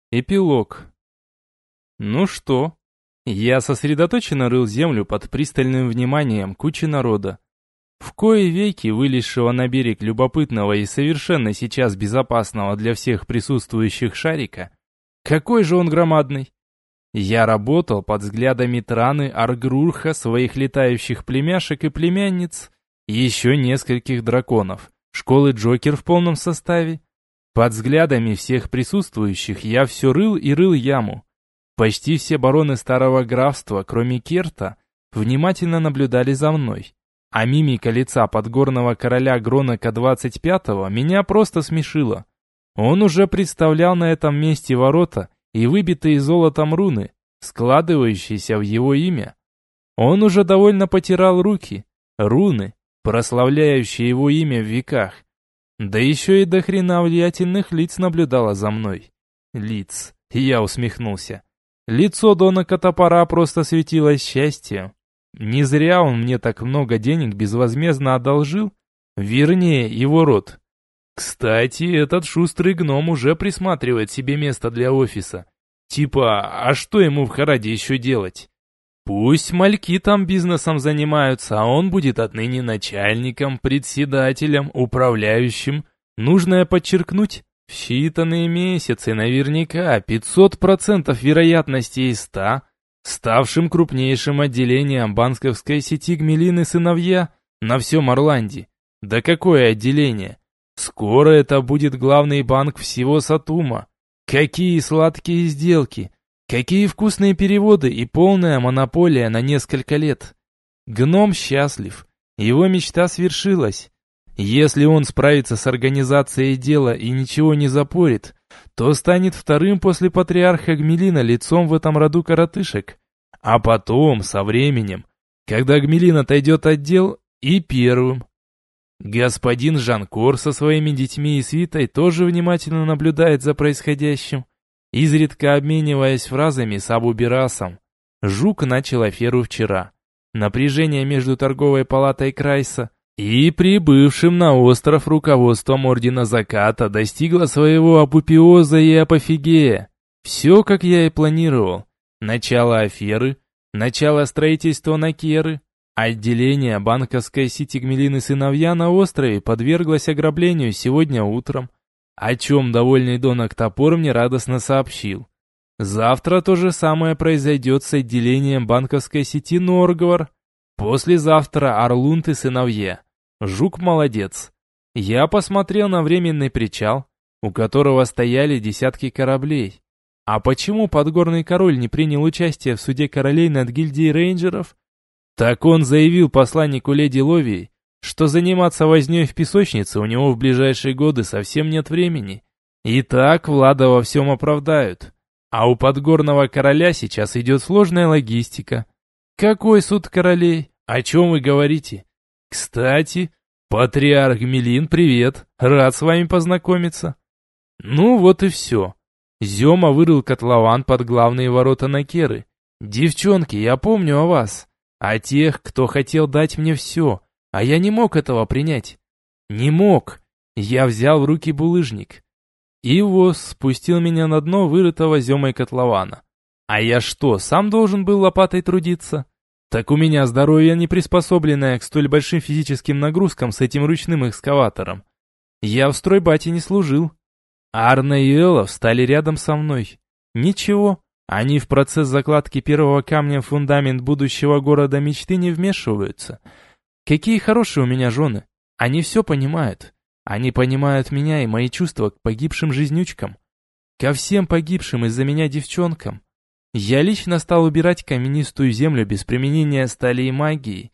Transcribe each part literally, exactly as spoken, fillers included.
Эпилог. Ну что? Я сосредоточенно рыл землю под пристальным вниманием кучи народа. В кои веки вылезшего на берег любопытного и совершенно сейчас безопасного для всех присутствующих шарика. Какой же он громадный! Я работал под взглядами Траны, Аргрурха, своих летающих племяшек и племянниц, и еще нескольких драконов, школы Джокер в полном составе. Под взглядами всех присутствующих я все рыл и рыл яму. Почти все бароны старого графства, кроме Керта, внимательно наблюдали за мной. А мимика лица подгорного короля Гронока двадцать пятого меня просто смешила. Он уже представлял на этом месте ворота и выбитые золотом руны, складывающиеся в его имя. Он уже довольно потирал руки, руны, прославляющие его имя в веках. Да еще и до хрена влиятельных лиц наблюдала за мной. Лиц. Я усмехнулся. Лицо Дона Котопара просто светилось счастьем. Не зря он мне так много денег безвозмездно одолжил. Вернее, его род. Кстати, этот шустрый гном уже присматривает себе место для офиса. Типа, а что ему в Хараде еще делать? Пусть мальки там бизнесом занимаются, а он будет отныне начальником, председателем, управляющим. Нужно подчеркнуть, в считанные месяцы наверняка пятьсот процентов вероятности из ста, ставшим крупнейшим отделением банковской сети Гмелин и сыновья на всем Орланде. Да какое отделение? Скоро это будет главный банк всего Сатума. Какие сладкие сделки! Какие вкусные переводы и полная монополия на несколько лет. Гном счастлив. Его мечта свершилась. Если он справится с организацией дела и ничего не запорит, то станет вторым после патриарха Гмелина лицом в этом роду коротышек. А потом, со временем, когда Гмелин отойдет от дел, и первым. Господин Жанкор со своими детьми и свитой тоже внимательно наблюдает за происходящим, изредка обмениваясь фразами с Абу-Бирасом. Жук начал аферу вчера. Напряжение между торговой палатой Крайса и прибывшим на остров руководством Ордена Заката достигло своего апофеоза и апофигея. Все, как я и планировал. Начало аферы, начало строительства Накеры, отделение банковской сети Гмелин и сыновья на острове подверглось ограблению сегодня утром, о чем довольный Донок Топор мне радостно сообщил. Завтра то же самое произойдет с отделением банковской сети Норгвар. Послезавтра Орлунд и сыновья. Жук молодец. Я посмотрел на временный причал, у которого стояли десятки кораблей. А почему подгорный король не принял участие в суде королей над гильдией рейнджеров? Так он заявил посланнику леди Ловии, что заниматься вознёй в песочнице у него в ближайшие годы совсем нет времени. И так Влада во всем оправдают. А у подгорного короля сейчас идет сложная логистика. Какой суд королей? О чем вы говорите? Кстати, патриарх Гмелин, привет. Рад с вами познакомиться. Ну вот и все. Зема вырыл котлован под главные ворота Накеры. Девчонки, я помню о вас. О тех, кто хотел дать мне все. А я не мог этого принять. Не мог. Я взял в руки булыжник. И воз спустил меня на дно вырытого Земой котлована. А я что, сам должен был лопатой трудиться? Так у меня здоровье не приспособленное к столь большим физическим нагрузкам с этим ручным экскаватором. Я в стройбате не служил. Арна и Элла встали рядом со мной. Ничего, они в процесс закладки первого камня в фундамент будущего города мечты не вмешиваются. Какие хорошие у меня жены. Они все понимают. Они понимают меня и мои чувства к погибшим жизнючкам. Ко всем погибшим из-за меня девчонкам. Я лично стал убирать каменистую землю без применения стали и магии.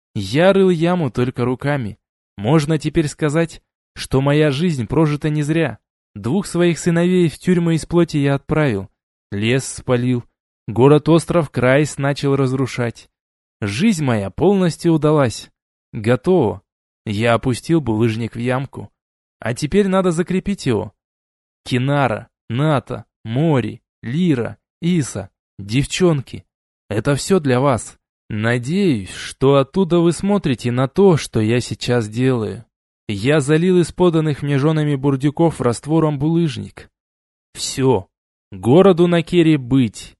Я рыл яму только руками. Можно теперь сказать, что моя жизнь прожита не зря. Двух своих сыновей в тюрьмы из плоти я отправил. Лес спалил. Город-остров Крайс начал разрушать. Жизнь моя полностью удалась. Готово. Я опустил булыжник в ямку. А теперь надо закрепить его. Кинара, Ната, Мори, Лира, Иса, девчонки. Это все для вас. Надеюсь, что оттуда вы смотрите на то, что я сейчас делаю. Я залил из поданных мне женами бурдюков раствором булыжник. Все. Городу на Керри быть.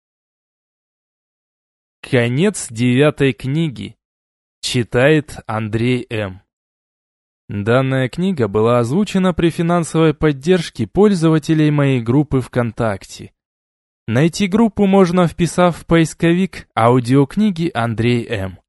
Конец девятой книги. Читает Андрей М. Данная книга была озвучена при финансовой поддержке пользователей моей группы ВКонтакте. Найти группу можно, вписав в поисковик «Аудиокниги Андрей М».